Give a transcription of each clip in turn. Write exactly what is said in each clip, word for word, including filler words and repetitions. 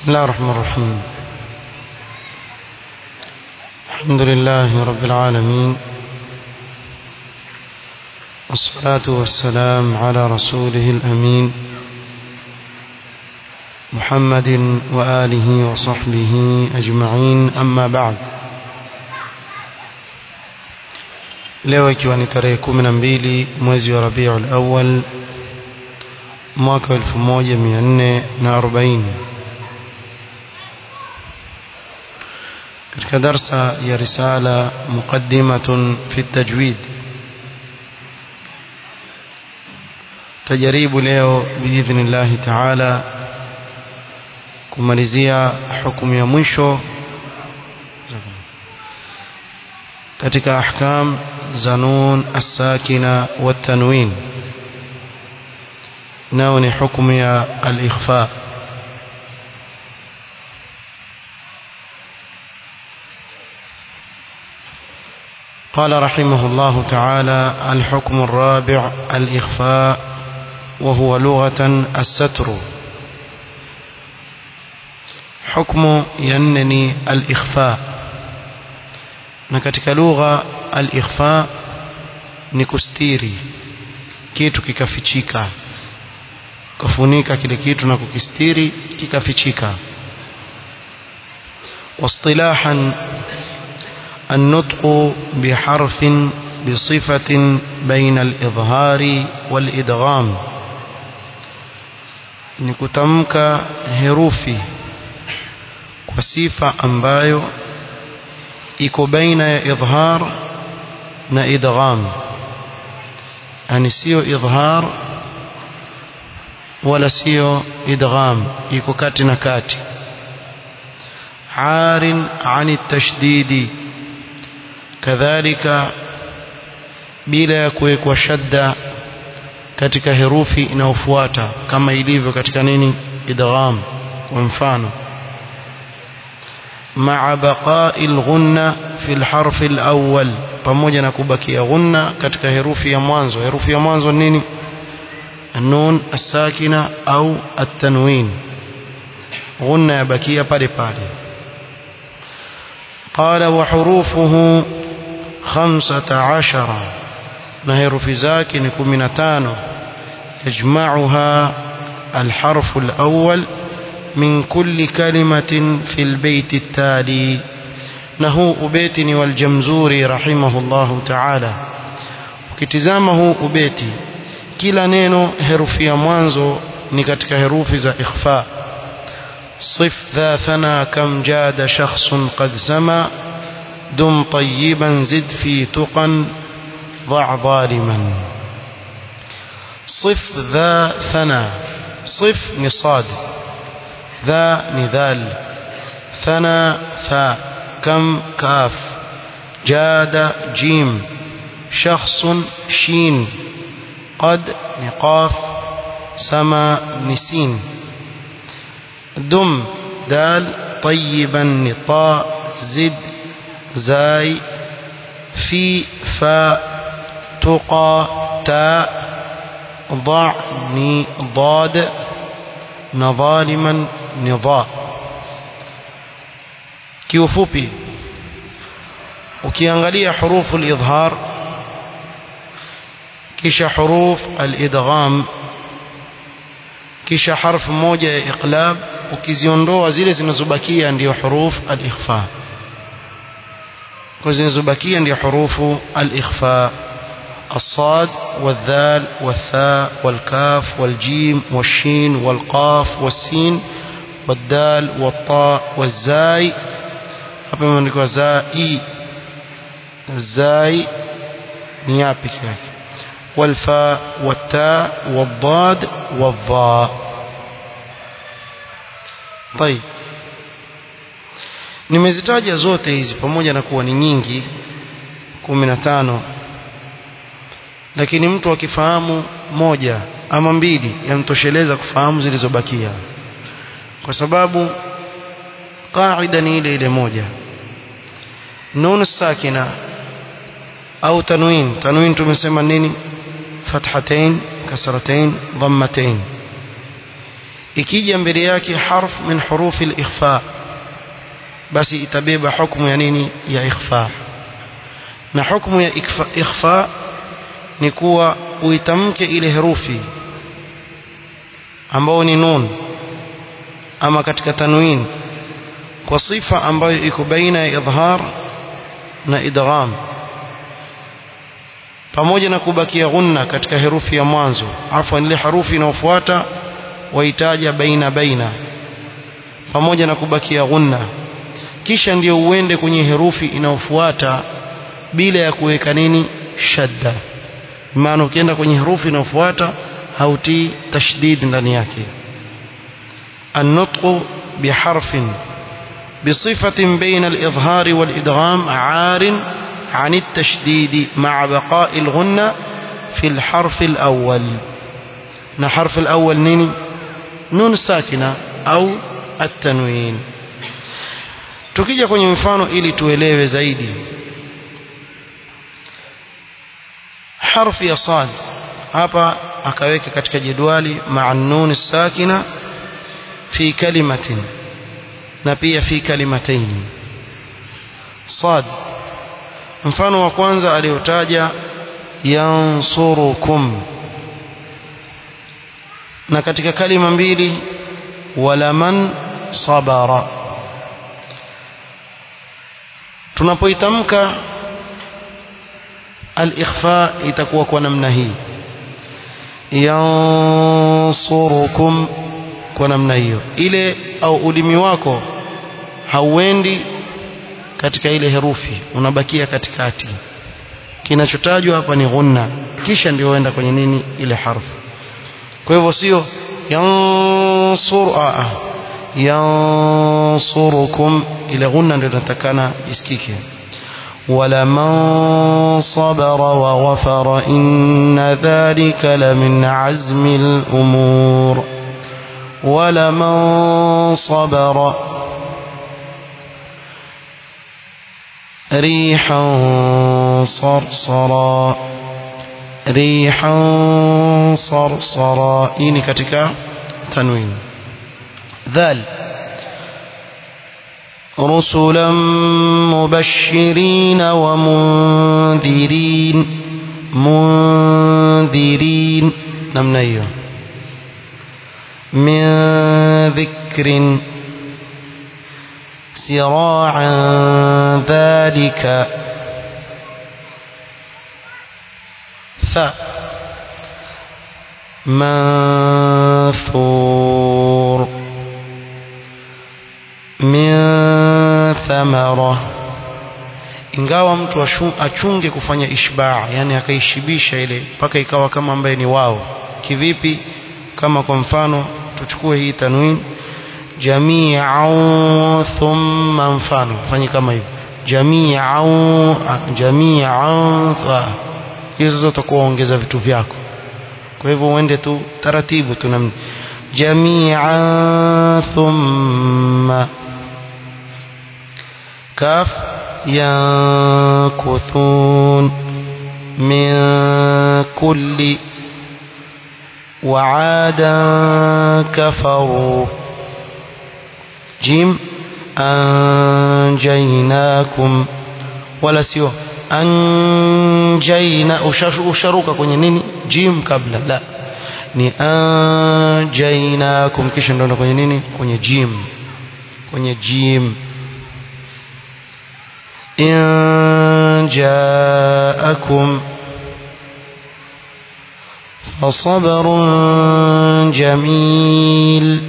بسم الله الرحمن الرحيم. الحمد لله رب العالمين، والصلاة والسلام على رسوله الأمين محمد وآله وصحبه أجمعين، أما بعد. leo ikiwa ni tarehe kumi na mbili mwezi wa Rabiul Awwal mwaka elfu moja mia nne na arobaini, katika darsa ya risala muqaddimatun fi tajwid, tajaribu leo biidhnillahi ta'ala kumalizia hukumu ya mwisho katika ahkam za nun as-sakina wat-tanwin, nao ni hukumu ya al-ikhfa. قال رحمه الله تعالى: الحكم الرابع الإخفاء، وهو لغة الستر. حكم ينني الإخفاء، نكتك لغة الإخفاء نكستيري kitu kikafichika, kufunika kile kitu na kukistiri kikafichika. واصطلاحا النطق بحرف بصفة بين الإظهار والإدغام، نكتمك هروفي وصفة ambayo iko baina ya idhhar na idgham, yani sio idhhar wala sio idgham, iko kati na kati. عار عن التشديد، kadhalika bila ya kuwekwa shadda katika herufi inayofuata kama ilivyo katika nini idgham. Kwa mfano, ma'a baqa'i al-ghunna fi al-harf al-awwal, pamoja na kubakia ghunna katika herufi ya mwanzo. Herufi ya mwanzo nini? an-nun as-sakina au at-tanwin, ghunna yabakia pale pale. qala wa hurufuhu خمسة عشر، نهر في زاكن كمنتان، يجمعها الحرف الأول من كل كلمة في البيت التالي. نهو أبيتني والجمزوري رحمه الله تعالى، كتزامه أبيتي كلا نينو هرفي موانزو نكتك هروف ذا إخفاء. صف ذا ثنا كم جاد شخص قد سما، دم طيبا زد في تقا ضع ظالما. صف ذا ثنا، صف نصاد، ذا نذال، ثنا ثاء، كم كاف، جاد جيم، شخص شين، قد نقاف، سما نسين. دم دال، طيبا نطاء، زد زاي، في فاء، تقى تاء، ضع ني ضاد، نظالما نضاء. kiufupi ukiangalia hurufu al-idhhar kisha huruf al-idgham kisha harfu moja ya iqlab, ukiziondoa zile zinazobakia ndio huruf al-ikhfa. وزنزبكيا لحروف الإخفاء: الصاد والذال والثاء والكاف والجيم والشين والقاف والسين والدال والطاء والزاي، زائي الزاي نيابك، والفاء والتاء والضاد والضاء. طيب، nimezitaja zote hizi pamoja na kuwa ni nyingi kumi na tano, lakini mtu akifahamu moja ama mbili yamtosheleza kufahamu zilizobakia, kwa sababu kaida ni ile ile moja. nun sakina au tanwin, tanwin tumesema nini? fathatain, kasratain, dhammatain. ikija mbele yake harf min hurufi al-ikhfa basi itabeba hukumu ya nini ya ikhfa na hukumu ya ikhfa, ikhfa ni kuwa uitamke ile herufi ambao ni nun ama katika tanwin kwa sifa ambayo iko baina ya idhhar na idgham pamoja na kubakia ghunna katika herufi ya mwanzo afwan ile harufi inayofuata waitaja baina baina pamoja na kubakia ghunna kisha ndio uende kwenye herufi inayofuata bila ya kuweka nini shadda maana ukienda kwenye herufi inayofuata hautii tashdid ndani yake النطق بحرف بصفة بين الإظهار والإدغام عار عن التشديد مع بقاء الغنة في الحرف الأول نحرف الأول نيني نون ساكنة أو التنوين tukija kwenye mfano ili tuelewe zaidi harfi ya sad hapa akaweka katika jedwali ma'a nun sakina fi kalimatin na pia fi kalimatayn sad mfano wa kwanza aliotaja yansurukum na katika kalima mbili wala man sabara tunapoitamka al-ikhfa itakuwa kwa namna hii yansurukum kwa namna hiyo ile au ulimi wako hauendi katika ile herufi unabakia katikati kinachotajwa hapa ni ghunna kisha ndio uenda kwenye nini ile harfu kwa hivyo sio yansur a yansurukum ile ghunna ndio inatakana isikike wala man sabara wa ghafara inna dhalika la min azmi al-umur wala man sabara rihan sarsara rihan sarsara ini katika tanwin dhal رسلا مبشرين ومنذرين منذرين namna hiyo من ذكر سراعا ذلك ث منثور من ثمرة ingawa mtu achunge kufanya ishbaa yani akaishibisha ile mpaka ikawa kama ambaye ni wao kivipi kama kwa mfano tuchukue hii tanwin jami'an thumma mfano fanye kama hivyo jami'an jami'an hizo zote kuongeza vitu vyako kwa hivyo uende tu taratibu tu namna jami'an thumma كاف ينكثون من كل وعادا كفروا جيم أنجيناكم ولا سيو أنجينا أشروك kwenye nini jim kabla la ni anjainakum kisha ndio kwenye nini kwenye jim kwenye jim إن جاءكم فصبر جميل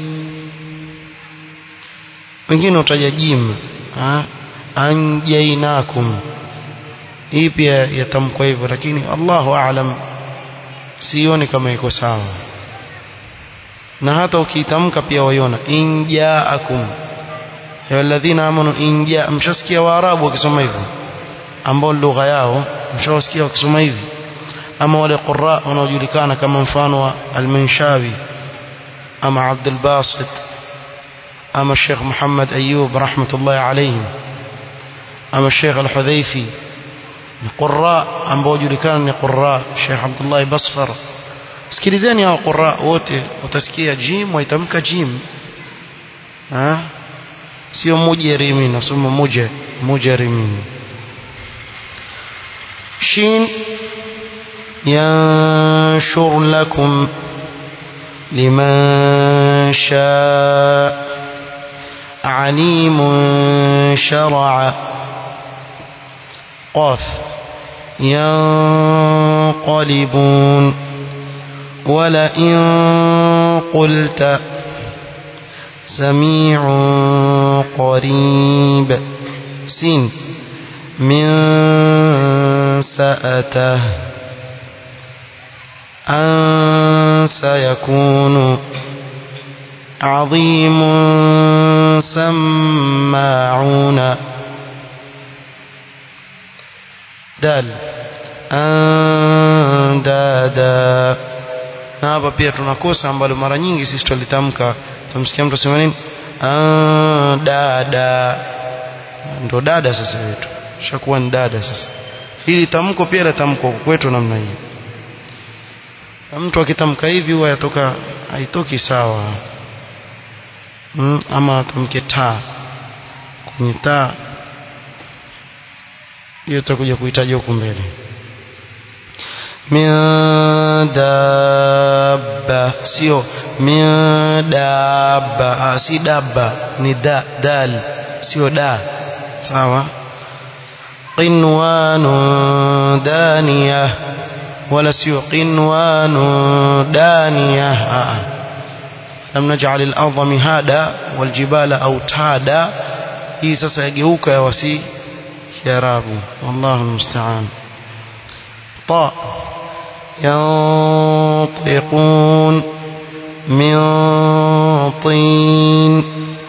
wengine utaja jim anjainakum hii pia yatamkwa hivyo lakini Allahu aalam sioni kama iko sawa na hata ukitamka pia waiona injaakum ya walladhina amanu inja mshasikia waarabu wakisoma hivyo ambao lugha yao mshasikia wakisoma hivi ama wale qurra wanaojulikana kama mfano wa al-Manshawi ama Abdul Basit ama Sheikh Muhammad Ayyub rahmatullahi alayhi ama Sheikh Al-Hudhaifi ni qurra ambao julikana ni qurra Sheikh Abdullah Basfar sikilizeni hao qurra wote utasikia jim waitamka jim ha sio mujerimin nasoma muje mujerimin shin yanshur lakum liman shaa alimun shar'a qaf yanqalibun ولئن قلت سميع قريب سين من سأته أن سيكون عظيم سماعون دال أندادا na hapa pia tunakosa ambalo mara nyingi sisi tulitamka tumsikia mtu asema nini ah dada ndo dada sasa wetu shakuwa ni dada sasa hili tamko pia la tamko kwetu namna hii mtu akitamka hivi huwa yatoka haitoki sawa mm, ama tamke ta kwenye ta hiyo tutakuja kuhitaji huko mbele min dabba sio min dabba si dabba ni da dal sio da sawa qinwanu daniyah wala sio qinwanu daniyah lam naj'al al-ardha mihada wal jibala awtada hii sasa yageuka ya wasi kiarabu wallahu musta'an ta ينطقون من طين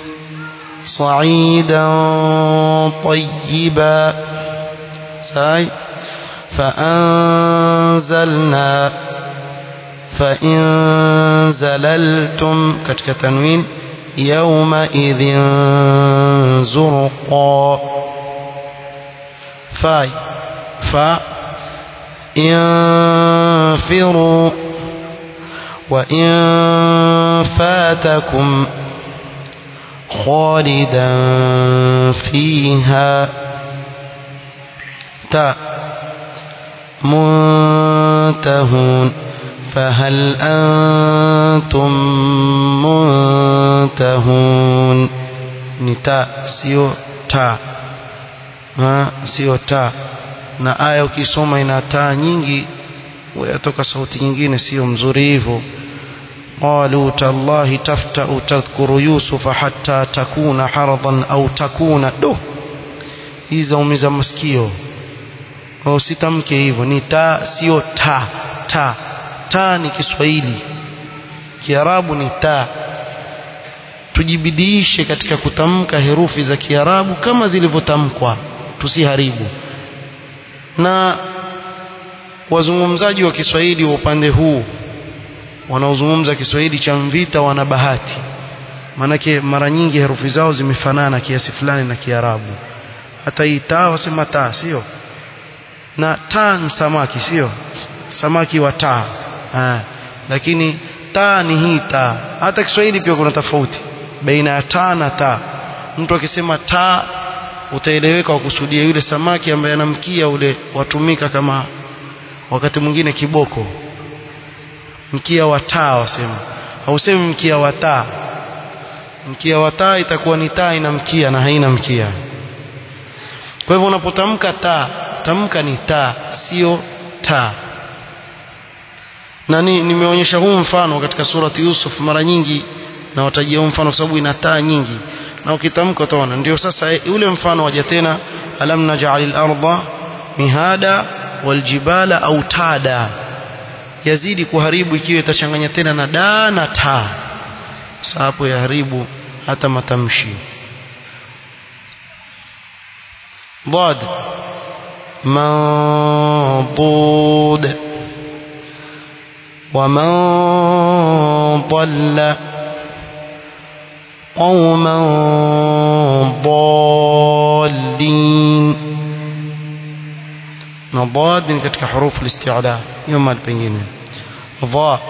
صعيدا طيبا ساي فأنزلنا فإن زللتم كتك تنوين يومئذ زرقا فاي فا انفروا وإن فاتكم خالدا فيها تا منتهون فهل أنتم منتهون نتا سيو تا ها سيو تا na aya ukisoma ina taa nyingi yatoka sauti nyingine sio mzuri hivyo qalu tallahi tafta'u tadhkuru yusufa hatta takuna haradan au takuna do hizo umiza masikio au sitamke hivyo ni taa sio ta ta ta ni Kiswahili Kiarabu ni taa tujibidiishe katika kutamka herufi za Kiarabu kama zilivyotamkwa tusiharibu na wazungumzaji wa Kiswahili wa upande huu wanaozungumza Kiswahili cha mvita wana bahati manake mara nyingi herufi zao zimefanana kiasi fulani na Kiarabu hata hii taa wasema taa sio na taa ni samaki sio samaki wa taa ah lakini taa ni hii taa hata Kiswahili pia kuna tofauti baina ya taa na taa mtu akisema taa utaeleweka wakusudia yule samaki ambaye anamkia ule watumika kama wakati mwingine kiboko mkia wa taa wasema hausemi mkia wa taa mkia wa taa itakuwa ni taa ina mkia na haina mkia kwa hivyo unapotamka taa tamka ni taa sio taa na ni nimeonyesha huu mfano katika surati Yusuf mara nyingi na watajia huu mfano kwa sababu ina taa nyingi na ukitamka utaona ndio sasa ule mfano waje tena alam naj'alil arda mihada wal jibala autada yazidi kuharibu ikiwa itachanganya tena na da na ta sababu yaharibu hata matamshi ضاد منضود ومن ضل قوما ضالين نضاد katika حروف الاستعلاء يوم البينين dha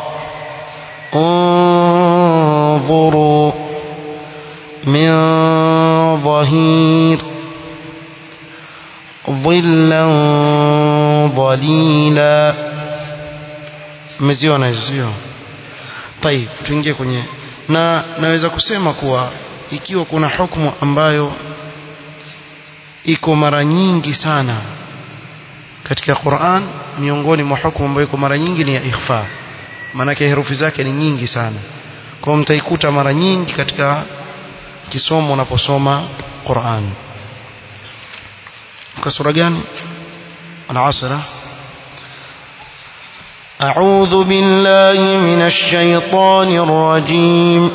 انظروا من ظهير ظلا ظليلا mmeziona hizo sio? طيب tuingie kwenye na naweza kusema kuwa ikiwa kuna hukumu ambayo iko mara nyingi sana katika Qur'an, miongoni mwa hukumu ambayo iko mara nyingi ni ya ikhfa, maana yake herufi zake ni nyingi sana, kwa mtaikuta mara nyingi katika kisomo unaposoma Qur'an. Kwa sura gani? Al-Asr. A'udhu billahi minash shaitanir rajim.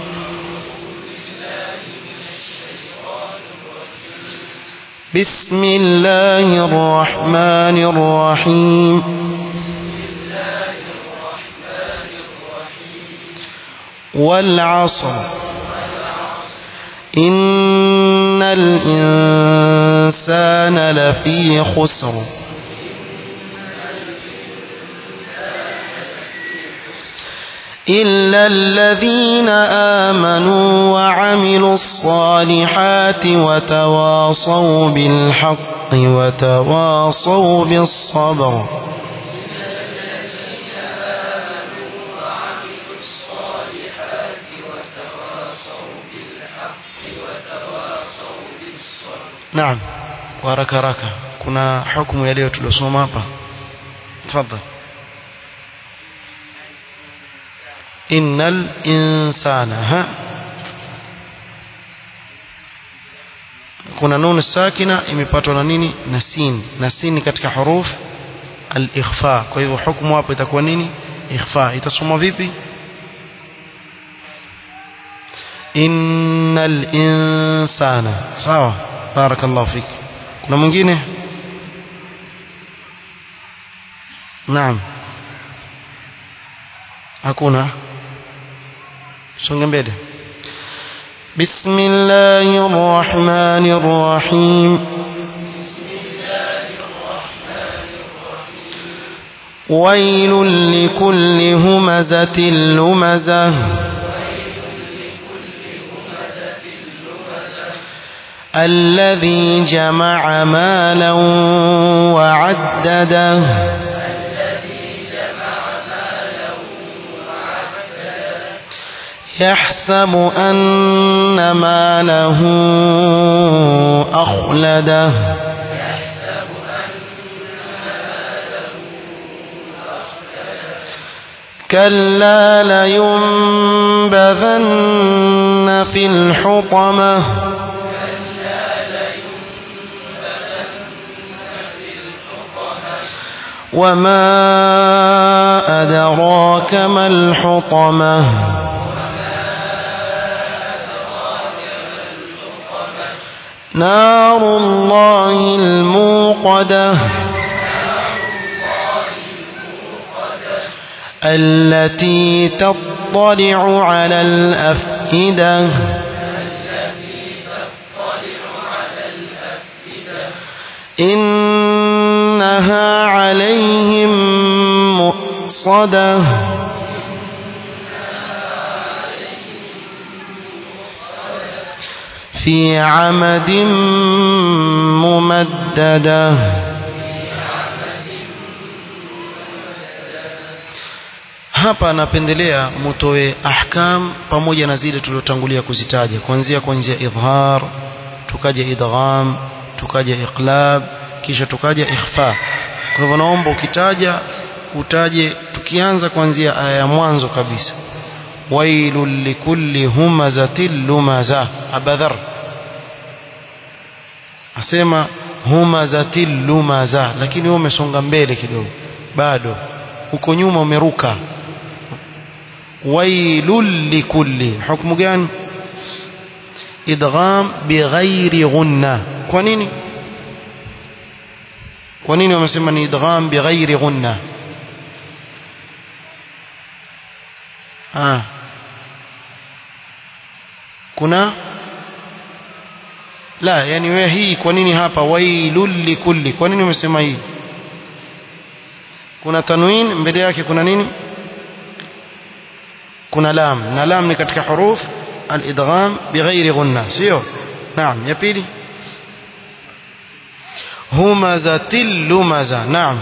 Bismillahir rahmanir rahim. Wal 'asr. Innal insana lafi khusr. إلا الذين آمنوا وعملوا الصالحات وتواصوا بالحق وتواصوا بالصبر. نعم وارك ركا كنا حكم يليه تلosoma hapa. تفضل. innal insana ha kuna nun sakina imepatwa na nini? Na sin. Na sin katika huruf al-ikhfa, kwa hivyo hukumu hapo itakuwa nini? Ikhfa. Itasomwa vipi? innal insana. Sawa, barakallahu fik. Kuna mwingine? Naam, hakuna. songe mbele. Bismillahir rahmanir rahim. wailul likulli humazatil lumazah. الذي جمع مالا وعدده. يحسب أن ماله أخلده. كلا لينبذن في الحطمة. وما أدراك ما الحطمة. نار الله الموقدة. التي تطلع على الأفئدة. إنها عليهم مؤصدة. في عمد ممددة. Hapa napendelea mutoe ahkam pamoja na zile tulizotangulia kuzitaja, kuanzia kuanzia idhhar, tukaja idgham, tukaja iqlab, kisha tukaja ikhfa. Kwa hivyo naomba ukitaja utaje, tukianza kuanzia aya ya mwanzo kabisa. wailul likulli humazatil lumazah. Abadhar asema humazatil lumazah, lakini wewe umesonga mbele kidogo, bado uko nyuma, umeruka. wailul likulli, hukumu gani? idgham bighairi ghunna. kwa nini kwa nini wamesema ni idgham bighairi ghunna? ah kuna la, yani wewe hii kwa nini hapa wailul likulli, kwa nini umesema hii? Kuna tanwin mbele yake, kuna nini? kuna lam na lam ni katika huruf al-idgham bighairi ghunna sio naam ya pili humazatil lumaza naam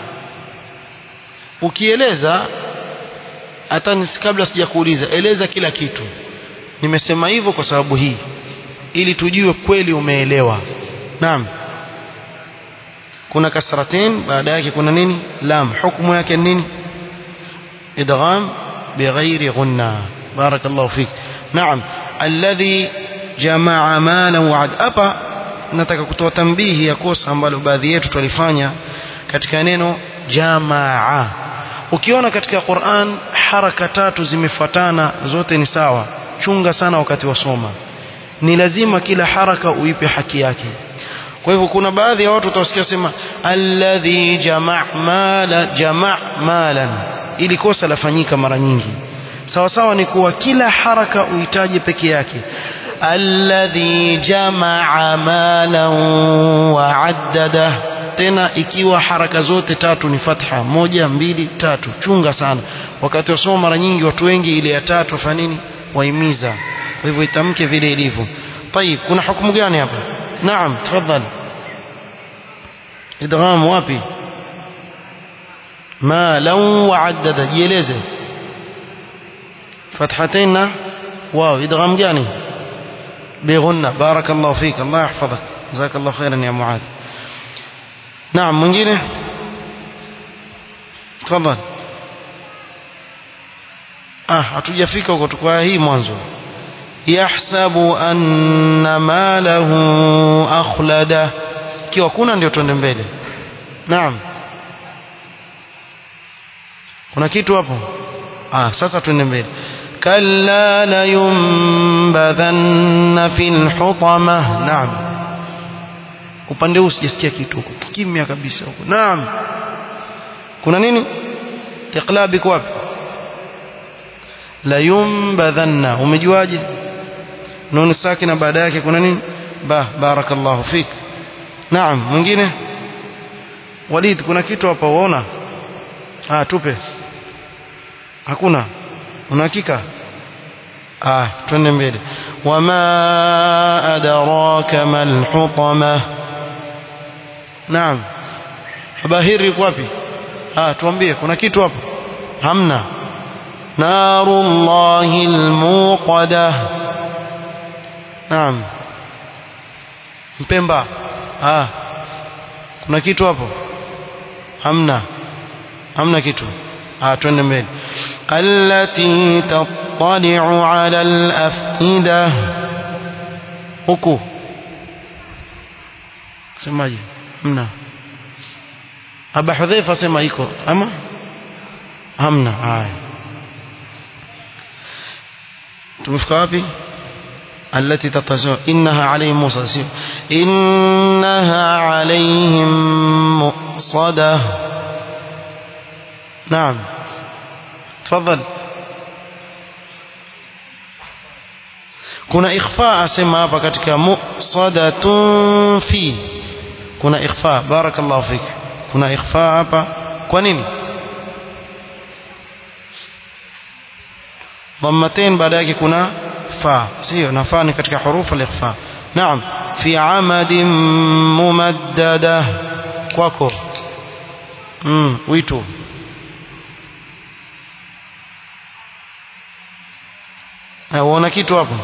ukieleza hata kabla sijakuuliza eleza kila kitu nimesema hivyo kwa sababu hii ili tujue kweli umeelewa naam kuna kasratain baada yake kuna nini lam hukumu yake nini idgham bighairi ghunna barakallahu fik naam alladhi jamaa mala wa'ad hapa nataka kutoa tambihi ya kosa ambalo baadhi yetu tulifanya katika neno jamaa ukiona katika Qur'an haraka tatu zimefuatana zote ni sawa chunga sana wakati wasoma ni lazima kila haraka uipe haki yake kwa hivyo kuna baadhi ya watu utasikia sema alladhi jamaa mala jamaa malan ili kosa lafanyika mara nyingi sawa sawa ni kuwa kila haraka uhitaji peke yake alladhi jamaa malan wa addada tena ikiwa haraka zote tatu ni fatha moja mbili tatu chunga sana wakati wasoma mara nyingi watu wengi ile ya tatu wafanya nini waimiza kwa hivyo itamke vile ilivyo طيب kuna hukumu gani hapa naam tafadhali idgham wapi ma law wa'addada jieleze fathatain na واو idgham gani بغنة بارك الله فيك الله يحفظك جزاك الله خيرا يا معاذ نعم mwingine تفضل ah hatujafika huko tukwa hii mwanzo yahsabu anna malahu akhlada kiwa kuna ndio tuende mbele naam kuna kitu hapo ah sasa tuende mbele كلا لينبذن في الحطمة نعم upande huu sijasikia kitu huko kimya kabisa huko naam kuna nini iqlabi kwa wapi la yumbadhanna umejuaje nun sakina baada yake kuna nini ba barakallahu fik naam mwingine Walid kuna kitu hapa uona ah tupe hakuna una hakika ah twende mbele wama adraka mal hutama naam habahiri wapi ah tuambie kuna kitu hapo hamna narullahil muqada naam mpemba ah kuna kitu hapo hamna hamna kitu ah twende mbele allati tattali'u 'ala al-af'ida huku semaje hamna Aba Hudhaifa sema iko ama hamna haya tumefika wapi التي تتصل إنها عليهم مؤصدة إنها عليهم مؤصدة نعم تفضل kuna ikhfa asema hapa katika musadatun fi kuna ikhfa barakallahu fik kuna ikhfa hapa kwa nini dhammatain baada yake kuna fa sio na fa ni katika hurufu al-ikhfa naam fi amadin mumaddada kwako mm wito unaona kitu hapo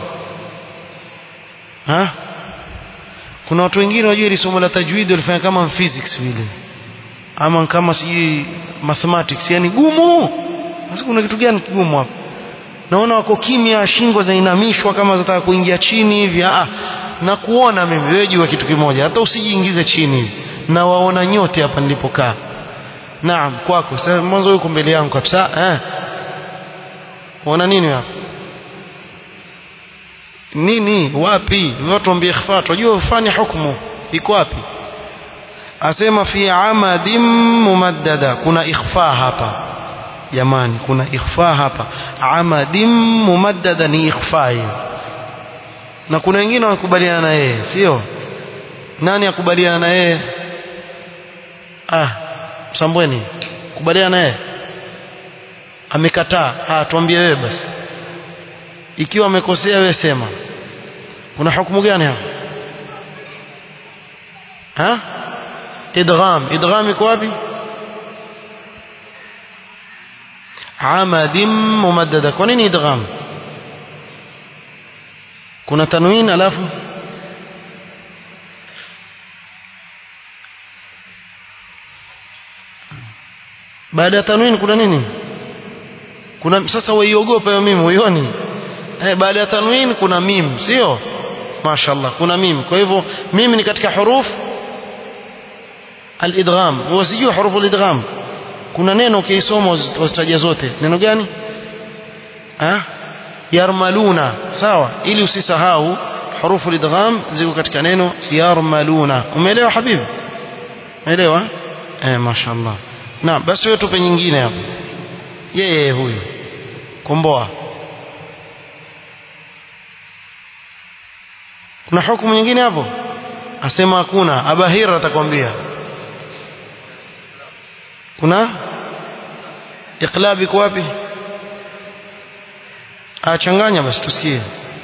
ha kuna watu wengine wajua ile somo la tajwid walifanya kama physics vile ama kama si mathematics yani gumu sasa kuna kitu gani kigumu hapo naona wako kimya shingo zainamishwa kama zataka kuingia chini hivi ah na kuona mimi wewe jua kitu kimoja hata usijiingize chini na waona nyote hapa nilipokaa naam kwako sasa mwanzo yuko mbele yangu kabisa eh unaona nini hapa nini wapi watu ambie ikhfa unajua ufanye hukumu iko wapi asema fi amadim mumaddada kuna ikhfa hapa jamani kuna ikhfa hapa amadim mumaddada ni ikhfa hiyo na kuna wengine wakubaliana na yeye sio nani akubaliana na yeye ah Sambweni kubaliana na yeye amekataa ah tuambie wewe basi ikiwa amekosea wewe sema kuna hukumu gani hapo ha idgham idgham iko wapi amadim mumaddada kwa nini idgham kuna tanwin alafu baada ya tanwin kuna nini kuna sasa waiogopa hiyo mimi uioni eh baada ya tanwin kuna mim sio mashaallah kuna mim kwa hivyo mimi ni katika huruf al-idgham huwa sijui hurufu al-idgham kuna neno ukisoma uzitaja zote neno gani ah yarmaluna sawa ili usisahau hurufu al-idgham ziko katika neno yarmaluna umeelewa habibi umeelewa eh mashaallah na basi wewe tupe nyingine hapo yeye huyu komboa kuna hukumu nyingine hapo asema hakuna abahira atakwambia kuna iqlabi kwa wapi achanganya basi tusikie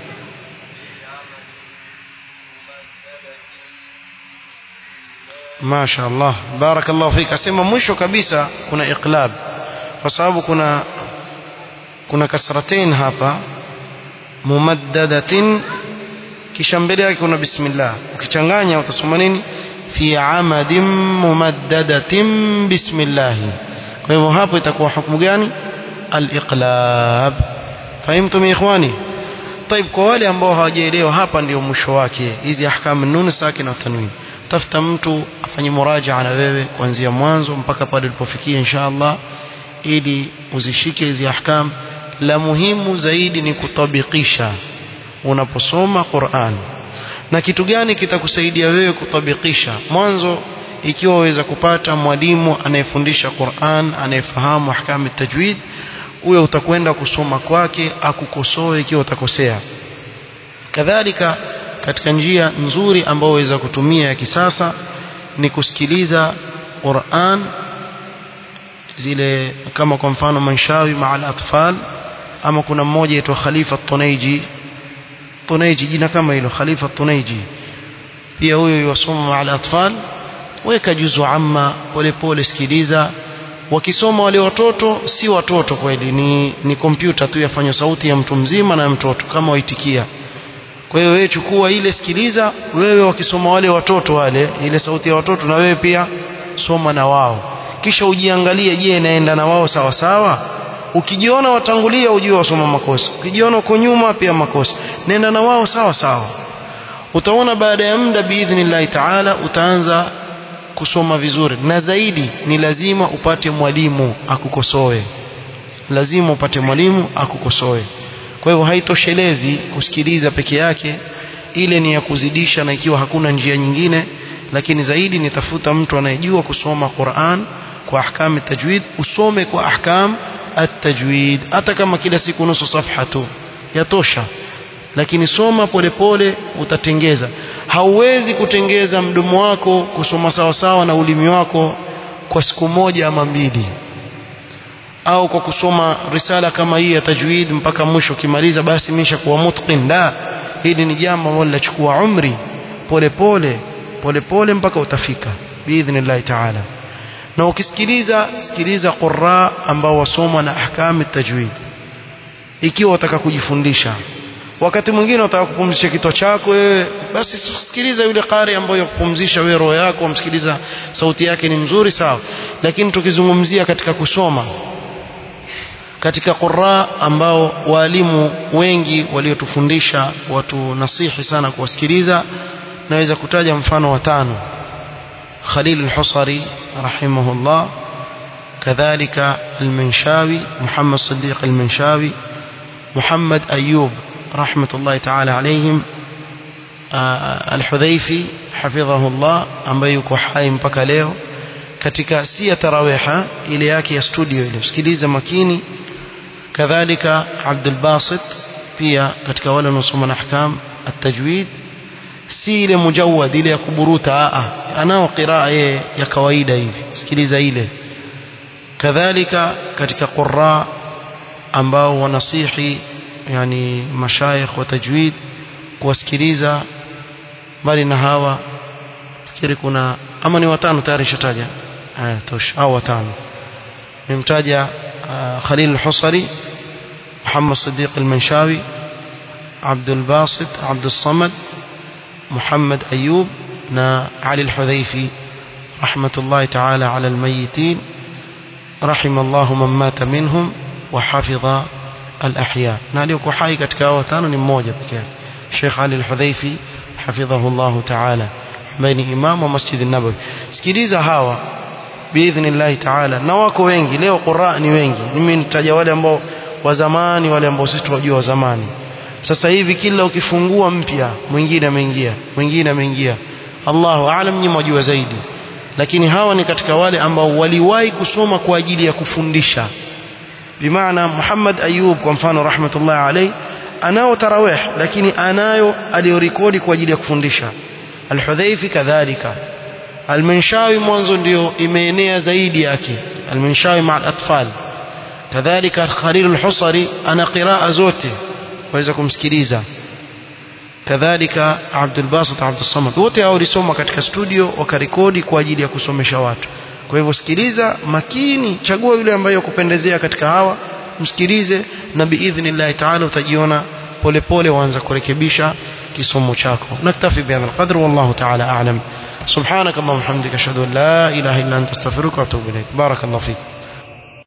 mashaallah barakallahu fik asema mwisho kabisa kuna iqlab kwa sababu kuna kuna kasratain hapa mumaddadatin kisha mbele yake kuna bismillah ukichanganya utasoma nini fi amadin mumaddadatin bismillah kwa hivyo hapo itakuwa hukumu gani al-iqlab fahimtum ikhwani طيب kwa wale ambao hawajaelewa hapa ndio mwisho wake hizi ahkamu nun sakin na tanwin tafuta mtu afanye murajaa na wewe kuanzia mwanzo mpaka pale ulipofikia inshallah ili uzishike hizi ahkam la muhimu zaidi ni kutabikisha unaposoma Qur'an na kitu gani kitakusaidia wewe kutabikisha mwanzo ikiwa waweza kupata mwalimu anayefundisha Qur'an anayefahamu ahkamu tajwid huyo utakwenda kusoma kwake akukosoe ikiwa utakosea kadhalika katika njia nzuri ambayo waweza kutumia ya kisasa ni kusikiliza Qur'an zile kama kwa mfano Manshawi ma'al atfal ama kuna mmoja aitwa Khalifa Tunaiji Tunaiji jina kama hilo Khalifa Tunaiji pia huyo yusoma ma'al atfal weka juzu amma pole pole sikiliza wakisoma wale watoto si watoto kweli ni ni kompyuta tu yafanya sauti ya mtu mzima na mtoto kama waitikia kwa hiyo wewe chukua ile sikiliza wewe wakisoma wale watoto wale ile sauti ya watoto na wewe pia soma na wao kisha ujiangalie je naenda na wao sawa sawa ukijiona watangulia ujue wasoma makosa ukijiona uko nyuma pia makosa nenda na wao sawa sawa utaona baada ya muda biidhnillah taala utaanza kusoma vizuri na zaidi ni lazima upate mwalimu akukosoe lazima upate mwalimu akukosoe kwa hivyo haitoshelezi kusikiliza peke yake ile ni ya kuzidisha na ikiwa hakuna njia nyingine lakini zaidi nitafuta mtu anayejua kusoma Qur'an kwa ahkam tajwid usome kwa ahkam at-tajwid hata kama kila siku nusu safha tu yatosha lakini soma polepole utatengeza hauwezi kutengeza mdomo wako kusoma sawa sawa na ulimi wako kwa siku moja ama mbili au kwa kusoma risala kama hii ya tajwid mpaka mwisho kimaliza basi misha kuwa mutqin la hili ni jambo ambalo linachukua umri polepole polepole mpaka utafika biidhnillah taala na ukisikiliza sikiliza qurra ambao wasoma na ahkam at-tajwid ikiwa utaka kujifundisha wakati mwingine unataka kupumzisha kichwa chako wewe basi sikiliza yule qari ambaye yakupumzisha wewe roho yako umsikiliza sauti yake ni mzuri sawa lakini tukizungumzia katika kusoma katika qurra ambao walimu wengi waliotufundisha watu nasihi sana kuwasikiliza naweza kutaja mfano wa tano Khalil al-Husari rahimahullah kadhalika al-Manshawi Muhammad Siddiq al-Manshawi Muhammad Ayyub rahmatullahi ta'ala alayhim al-Hudhaifi hafidhahullah ambaye yuko hai mpaka leo katika sia tarawiha ile yake ya studio ile sikiliza makini kadhalika Abdul Basit pia katika wale wanaosoma ahkam at-tajwid si ile mujawad ile ya kuburuta a anao qiraa ya kawaida hivi sikiliza ile kadhalika katika qurra ambao wanasihi yani mashayikh wa tajwid kuwasikiliza. Bali na hawa fikiri kuna ama ni watano tayari shataja haya tosha au watano. nimtaja Khalil al-Husari, Muhammad Siddiq al-Manshawi, Abdul Basit, Abdul Samad, Muhammad Ayub na Ali al-Hudhaifi rahmatullahi ta'ala ala al-mayyitin rahimallahu man mata minhum wa hafidha al-ahya. na aliyekuwa hai katika hao watano ni mmoja pekee, Sheikh Ali al-Hudhaifi hafidhahu Allah ta'ala, ambaye ni imam wa Masjid an-Nabawi. Sikiliza hawa biidhnillah ta'ala, na wako wengi leo, qurra ni wengi. Mimi nitaja wale ambao wa zamani, wale ambao sisi tunajua wa zamani. Sasa hivi kila ukifungua mpya mwingine ameingia, mwingine ameingia, Allahu aalam, nyinyi mwajua zaidi. Lakini hawa ni katika wale ambao waliwahi kusoma kwa ajili ya kufundisha. Bimaana Muhammad Ayub kwa mfano rahmatullah alayhi anao tarawih, lakini anayo aliyorekodi kwa ajili ya kufundisha. Al-Hudhaifi kadhalika. Al-Manshawi mwanzo ndio imeenea zaidi yake, Al-Manshawi ma al-atfal. Kadhalika Khalil al-Husari ana qiraa zote waweza kumsikiliza. Kadhalika Abdul Basit, Abdul Samad, wote hao walisoma katika studio wakarekodi kwa ajili ya kusomesha watu. Kwa hivyo sikiliza makini, chagua yule ambaye yakupendezea katika hawa, msikilize, na biidhnillah ta'ala utajiona polepole waanza kurekebisha kisomo chako. Naktafi bihadha alqadr, wallahu ta'ala a'lam. subhanakallahumma wa bihamdika ashhadu an la ilaha illa anta astaghfiruka wa atubu ilaik. barakallahu fik.